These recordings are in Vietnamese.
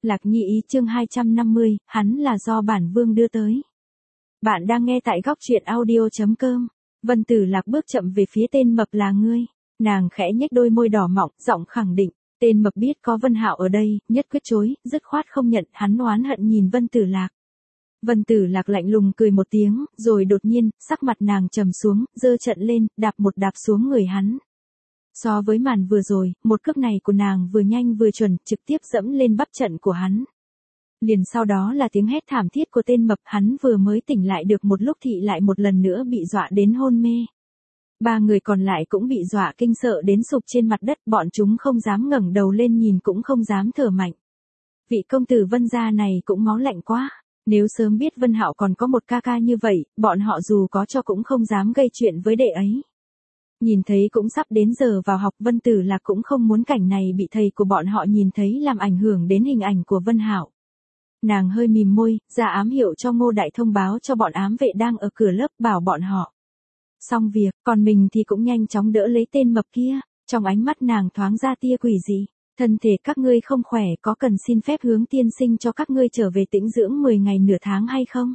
Lạc Nhi ý chương 250, hắn là do bản vương đưa tới. Bạn đang nghe tại góc truyện audio.com. Vân Tử Lạc bước chậm về phía tên mập là ngươi. Nàng khẽ nhếch đôi môi đỏ mọng, giọng khẳng định. Tên mập biết có Vân Hạo ở đây, nhất quyết chối, dứt khoát không nhận, hắn oán hận nhìn Vân Tử Lạc. Vân Tử Lạc lạnh lùng cười một tiếng, rồi đột nhiên, sắc mặt nàng trầm xuống, giơ trận lên, đạp một đạp xuống người hắn. So với màn vừa rồi, một cước này của nàng vừa nhanh vừa chuẩn, trực tiếp dẫm lên bắp trận của hắn. Liền sau đó là tiếng hét thảm thiết của tên mập, hắn vừa mới tỉnh lại được một lúc thì lại một lần nữa bị dọa đến hôn mê. Ba người còn lại cũng bị dọa kinh sợ đến sụp trên mặt đất, bọn chúng không dám ngẩng đầu lên nhìn cũng không dám thở mạnh. Vị công tử Vân gia này cũng máu lạnh quá. Nếu sớm biết Vân Hạo còn có một ca ca như vậy, bọn họ dù có cho cũng không dám gây chuyện với đệ ấy. Nhìn thấy cũng sắp đến giờ vào học, Vân Tử Lạc cũng không muốn cảnh này bị thầy của bọn họ nhìn thấy làm ảnh hưởng đến hình ảnh của Vân Hạo. Nàng hơi mím môi, ra ám hiệu cho Ngô Đại thông báo cho bọn ám vệ đang ở cửa lớp bảo bọn họ. Xong việc, còn mình thì cũng nhanh chóng đỡ lấy tên mập kia, trong ánh mắt nàng thoáng ra tia quỷ dị. Thân thể các ngươi không khỏe, có cần xin phép hướng tiên sinh cho các ngươi trở về tĩnh dưỡng 10 ngày nửa tháng hay không?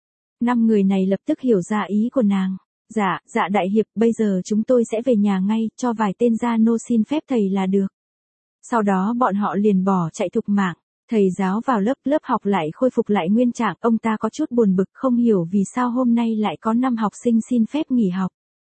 5 người này lập tức hiểu ra ý của nàng. Dạ đại hiệp, bây giờ chúng tôi sẽ về nhà ngay, cho vài tên gia nô xin phép thầy là được. Sau đó bọn họ liền bỏ chạy thục mạng. Thầy giáo vào lớp học lại khôi phục lại nguyên trạng, ông ta có chút buồn bực không hiểu vì sao hôm nay lại có 5 học sinh xin phép nghỉ học.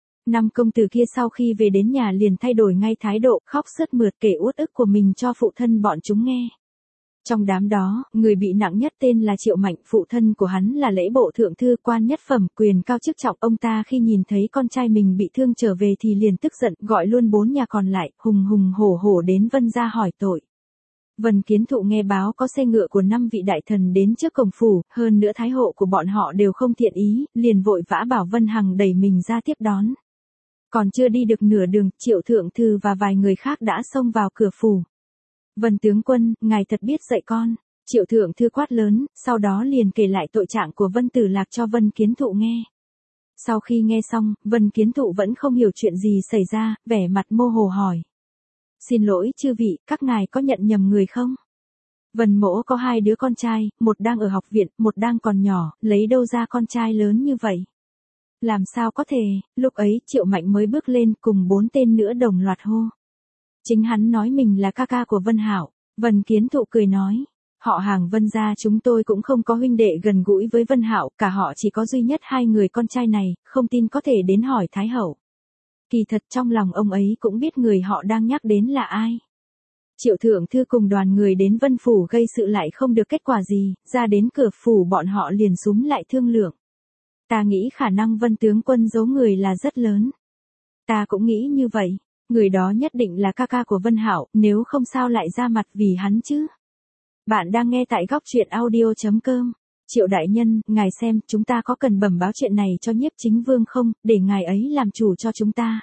5 công tử kia sau khi về đến nhà liền thay đổi ngay thái độ, khóc sướt mướt kể uất ức của mình cho phụ thân bọn chúng nghe. Trong đám đó, người bị nặng nhất tên là Triệu Mạnh, phụ thân của hắn là lễ bộ thượng thư quan nhất phẩm, quyền cao chức trọng. Ông ta khi nhìn thấy con trai mình bị thương trở về thì liền tức giận, gọi luôn 4 nhà còn lại, hùng hổ đến Vân gia hỏi tội. Vân Kiến Thụ nghe báo có xe ngựa của 5 vị đại thần đến trước cổng phủ, hơn nữa thái hộ của bọn họ đều không thiện ý, liền vội vã bảo Vân Hằng đẩy mình ra tiếp đón. Còn chưa đi được nửa đường, Triệu thượng thư và vài người khác đã xông vào cửa phủ. Vân tướng quân, ngài thật biết dạy con. Triệu thượng thư quát lớn, sau đó liền kể lại tội trạng của Vân Tử Lạc cho Vân Kiến Thụ nghe. Sau khi nghe xong, Vân Kiến Thụ vẫn không hiểu chuyện gì xảy ra, vẻ mặt mơ hồ hỏi. Xin lỗi chư vị, các ngài có nhận nhầm người không? Vân mỗ có 2 đứa con trai, một đang ở học viện, một đang còn nhỏ, lấy đâu ra con trai lớn như vậy? Làm sao có thể, lúc ấy Triệu Mạnh mới bước lên cùng 4 tên nữa đồng loạt hô. Chính hắn nói mình là ca ca của Vân Hạo. Vân Kiến Thụ cười nói, họ hàng Vân gia chúng tôi cũng không có huynh đệ gần gũi với Vân Hạo, cả họ chỉ có duy nhất 2 người con trai này, không tin có thể đến hỏi Thái Hậu. Kỳ thật trong lòng ông ấy cũng biết người họ đang nhắc đến là ai. Triệu thượng thư cùng đoàn người đến Vân phủ gây sự lại không được kết quả gì, ra đến cửa phủ bọn họ liền súm lại thương lượng. Ta nghĩ khả năng Vân tướng quân giấu người là rất lớn. Ta cũng nghĩ như vậy, người đó nhất định là ca ca của Vân Hạo, nếu không sao lại ra mặt vì hắn chứ. Bạn đang nghe tại góc truyện audio.com. Triệu đại nhân, ngài xem, chúng ta có cần bẩm báo chuyện này cho Nhiếp Chính Vương không, để ngài ấy làm chủ cho chúng ta.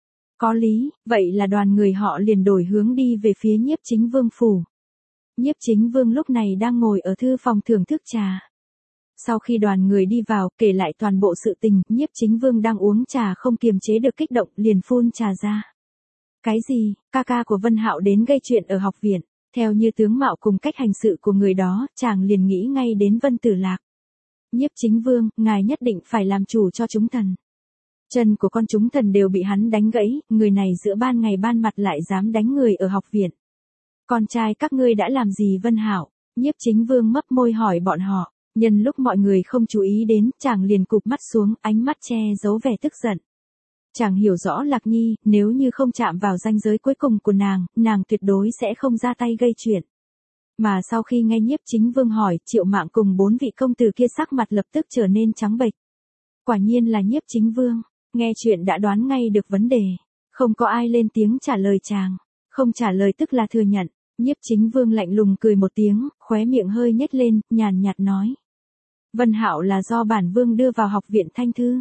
Có lý, vậy là đoàn người họ liền đổi hướng đi về phía Nhiếp Chính Vương phủ. Nhiếp Chính Vương lúc này đang ngồi ở thư phòng thưởng thức trà. Sau khi đoàn người đi vào, kể lại toàn bộ sự tình, Nhiếp Chính Vương đang uống trà không kiềm chế được kích động, liền phun trà ra. Cái gì, ca ca của Vân Hạo đến gây chuyện ở học viện? Theo như tướng mạo cùng cách hành sự của người đó, chàng liền nghĩ ngay đến Vân Tử Lạc. Nhiếp Chính Vương, ngài nhất định phải làm chủ cho chúng thần. Chân của con chúng thần đều bị hắn đánh gãy, người này giữa ban ngày ban mặt lại dám đánh người ở học viện. Con trai các ngươi đã làm gì Vân Hạo? Nhiếp Chính Vương mấp môi hỏi bọn họ. Nhân lúc mọi người không chú ý đến, chàng liền cụp mắt xuống, ánh mắt che giấu vẻ tức giận. Chàng hiểu rõ Lạc Nhi, nếu như không chạm vào ranh giới cuối cùng của nàng tuyệt đối sẽ không ra tay gây chuyện. Mà sau khi nghe Nhiếp Chính Vương hỏi, Triệu Mạng cùng 4 vị công tử kia sắc mặt lập tức trở nên trắng bệch. Quả nhiên là Nhiếp Chính Vương, nghe chuyện đã đoán ngay được vấn đề. Không có ai lên tiếng trả lời chàng, không trả lời tức là thừa nhận. Nhiếp Chính Vương lạnh lùng cười một tiếng, khóe miệng hơi nhếch lên, nhàn nhạt nói. Vân Hạo là do bản vương đưa vào học viện Thanh Thư.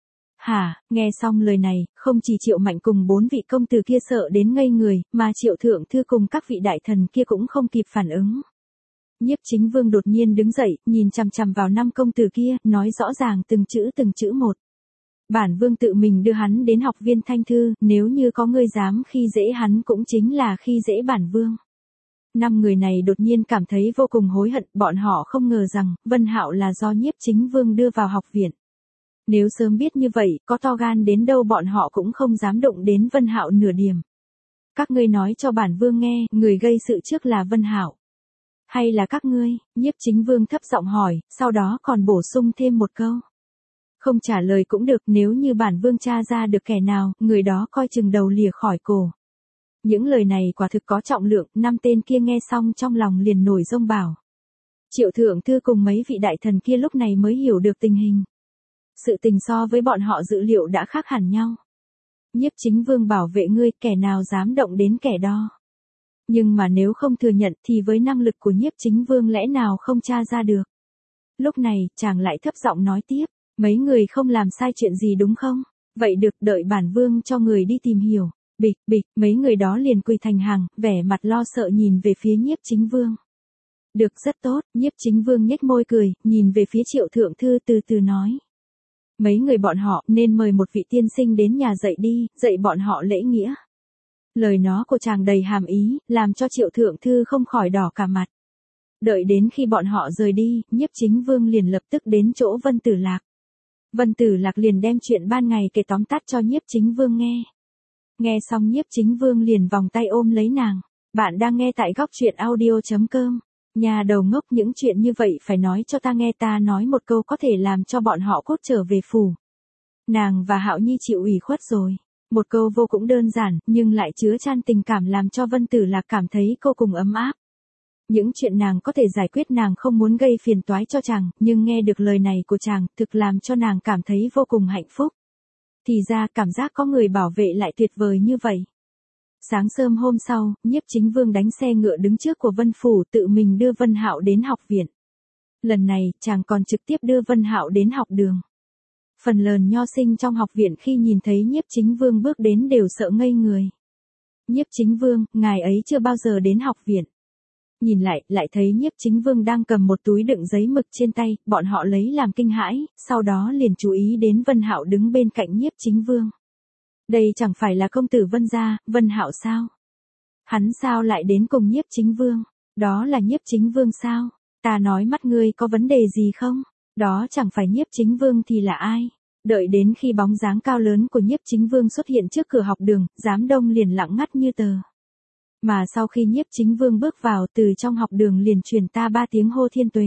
Hả, nghe xong lời này, không chỉ Triệu Mạnh cùng 4 vị công tử kia sợ đến ngây người, mà Triệu thượng thư cùng các vị đại thần kia cũng không kịp phản ứng. Nhiếp Chính Vương đột nhiên đứng dậy, nhìn chằm chằm vào 5 công tử kia, nói rõ ràng từng chữ một. Bản vương tự mình đưa hắn đến học viên Thanh Thư, nếu như có người dám khi dễ hắn cũng chính là khi dễ bản vương. Năm người này đột nhiên cảm thấy vô cùng hối hận, bọn họ không ngờ rằng, Vân Hạo là do Nhiếp Chính Vương đưa vào học viện. Nếu sớm biết như vậy, có to gan đến đâu bọn họ cũng không dám động đến Vân Hạo nửa điểm. Các ngươi nói cho bản vương nghe, người gây sự trước là Vân Hạo. Hay là các ngươi, Nhiếp Chính Vương thấp giọng hỏi, sau đó còn bổ sung thêm một câu. Không trả lời cũng được, nếu như bản vương tra ra được kẻ nào, người đó coi chừng đầu lìa khỏi cổ. Những lời này quả thực có trọng lượng, năm tên kia nghe xong trong lòng liền nổi rông bảo. Triệu thượng thư cùng mấy vị đại thần kia lúc này mới hiểu được tình hình. Sự tình so với bọn họ dự liệu đã khác hẳn nhau. Nhiếp Chính Vương bảo vệ ngươi, kẻ nào dám động đến kẻ đó. Nhưng mà nếu không thừa nhận thì với năng lực của Nhiếp Chính Vương lẽ nào không tra ra được. Lúc này, chàng lại thấp giọng nói tiếp, mấy người không làm sai chuyện gì đúng không? Vậy được, đợi bản vương cho người đi tìm hiểu. Bịch, bịch, mấy người đó liền quỳ thành hàng, vẻ mặt lo sợ nhìn về phía Nhiếp Chính Vương. Được, rất tốt, Nhiếp Chính Vương nhếch môi cười, nhìn về phía Triệu thượng thư từ từ nói. Mấy người bọn họ nên mời một vị tiên sinh đến nhà dạy đi, dạy bọn họ lễ nghĩa. Lời nó của chàng đầy hàm ý, làm cho Triệu thượng thư không khỏi đỏ cả mặt. Đợi đến khi bọn họ rời đi, Nhiếp Chính Vương liền lập tức đến chỗ Vân Tử Lạc. Vân Tử Lạc liền đem chuyện ban ngày kể tóm tắt cho Nhiếp Chính Vương nghe. Nghe xong Nhiếp Chính Vương liền vòng tay ôm lấy nàng. Bạn đang nghe tại góc truyện audio.com. Nhà đầu ngốc, những chuyện như vậy phải nói cho ta nghe, ta nói một câu có thể làm cho bọn họ cốt trở về phủ. Nàng và Hạo Nhi chịu ủy khuất rồi. Một câu vô cũng đơn giản, nhưng lại chứa chan tình cảm làm cho Vân Tử Lạc cảm thấy cô cùng ấm áp. Những chuyện nàng có thể giải quyết, nàng không muốn gây phiền toái cho chàng, nhưng nghe được lời này của chàng, thực làm cho nàng cảm thấy vô cùng hạnh phúc. Thì ra cảm giác có người bảo vệ lại tuyệt vời như vậy. Sáng sớm hôm sau, Nhiếp Chính Vương đánh xe ngựa đứng trước của Vân Phủ, tự mình đưa Vân Hạo đến học viện. Lần này, chàng còn trực tiếp đưa Vân Hạo đến học đường. Phần lớn nho sinh trong học viện khi nhìn thấy Nhiếp Chính Vương bước đến đều sợ ngây người. Nhiếp Chính Vương, ngài ấy chưa bao giờ đến học viện. Nhìn lại thấy Nhiếp Chính Vương đang cầm một túi đựng giấy mực trên tay, bọn họ lấy làm kinh hãi, sau đó liền chú ý đến Vân Hạo đứng bên cạnh Nhiếp Chính Vương. Đây chẳng phải là công tử Vân gia, Vân Hạo sao? Hắn sao lại đến cùng Nhiếp Chính Vương? Đó là Nhiếp Chính Vương sao? Ta nói mắt ngươi có vấn đề gì không? Đó chẳng phải Nhiếp Chính Vương thì là ai? Đợi đến khi bóng dáng cao lớn của Nhiếp Chính Vương xuất hiện trước cửa học đường, Giám Đông liền lặng ngắt như tờ. Mà sau khi Nhiếp Chính Vương bước vào, từ trong học đường liền truyền ta 3 tiếng hô thiên tuế.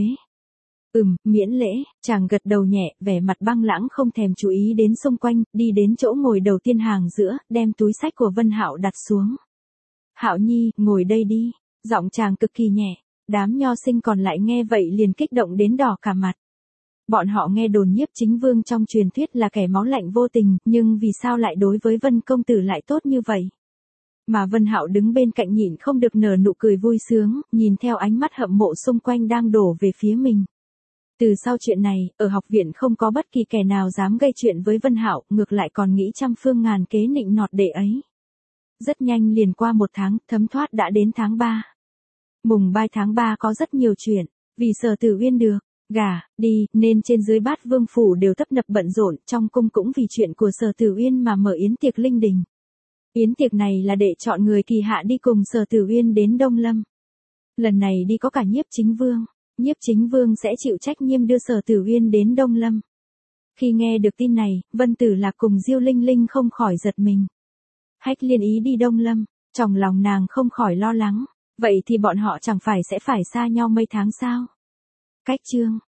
Miễn lễ, chàng gật đầu nhẹ, vẻ mặt băng lãng không thèm chú ý đến xung quanh, đi đến chỗ ngồi đầu tiên hàng giữa, đem túi sách của Vân Hạo đặt xuống. Hạo Nhi, ngồi đây đi, giọng chàng cực kỳ nhẹ, đám nho sinh còn lại nghe vậy liền kích động đến đỏ cả mặt. Bọn họ nghe đồn Nhiếp Chính Vương trong truyền thuyết là kẻ máu lạnh vô tình, nhưng vì sao lại đối với Vân công tử lại tốt như vậy? Mà Vân Hạo đứng bên cạnh nhịn không được nở nụ cười vui sướng, nhìn theo ánh mắt hâm mộ xung quanh đang đổ về phía mình. Từ sau chuyện này, ở học viện không có bất kỳ kẻ nào dám gây chuyện với Vân Hạo, ngược lại còn nghĩ trăm phương ngàn kế nịnh nọt đệ ấy. Rất nhanh liền qua 1 tháng, thấm thoát đã đến tháng 3. Mùng 3 tháng 3 có rất nhiều chuyện, vì Sở Tử Uyên được gả đi, nên trên dưới Bát Vương phủ đều tấp nập bận rộn, trong cung cũng vì chuyện của Sở Tử Uyên mà mở yến tiệc linh đình. Yến tiệc này là để chọn người kỳ hạ đi cùng Sở Tử Uyên đến Đông Lâm. Lần này đi có cả Nhiếp Chính Vương. Nhiếp Chính Vương sẽ chịu trách nhiệm đưa Sở Tử Uyên đến Đông Lâm. Khi nghe được tin này, Vân Tử Lạc cùng Diêu Linh Linh không khỏi giật mình. Hách Liên ý đi Đông Lâm, trong lòng nàng không khỏi lo lắng. Vậy thì bọn họ chẳng phải sẽ phải xa nhau mấy tháng sao? Cách chương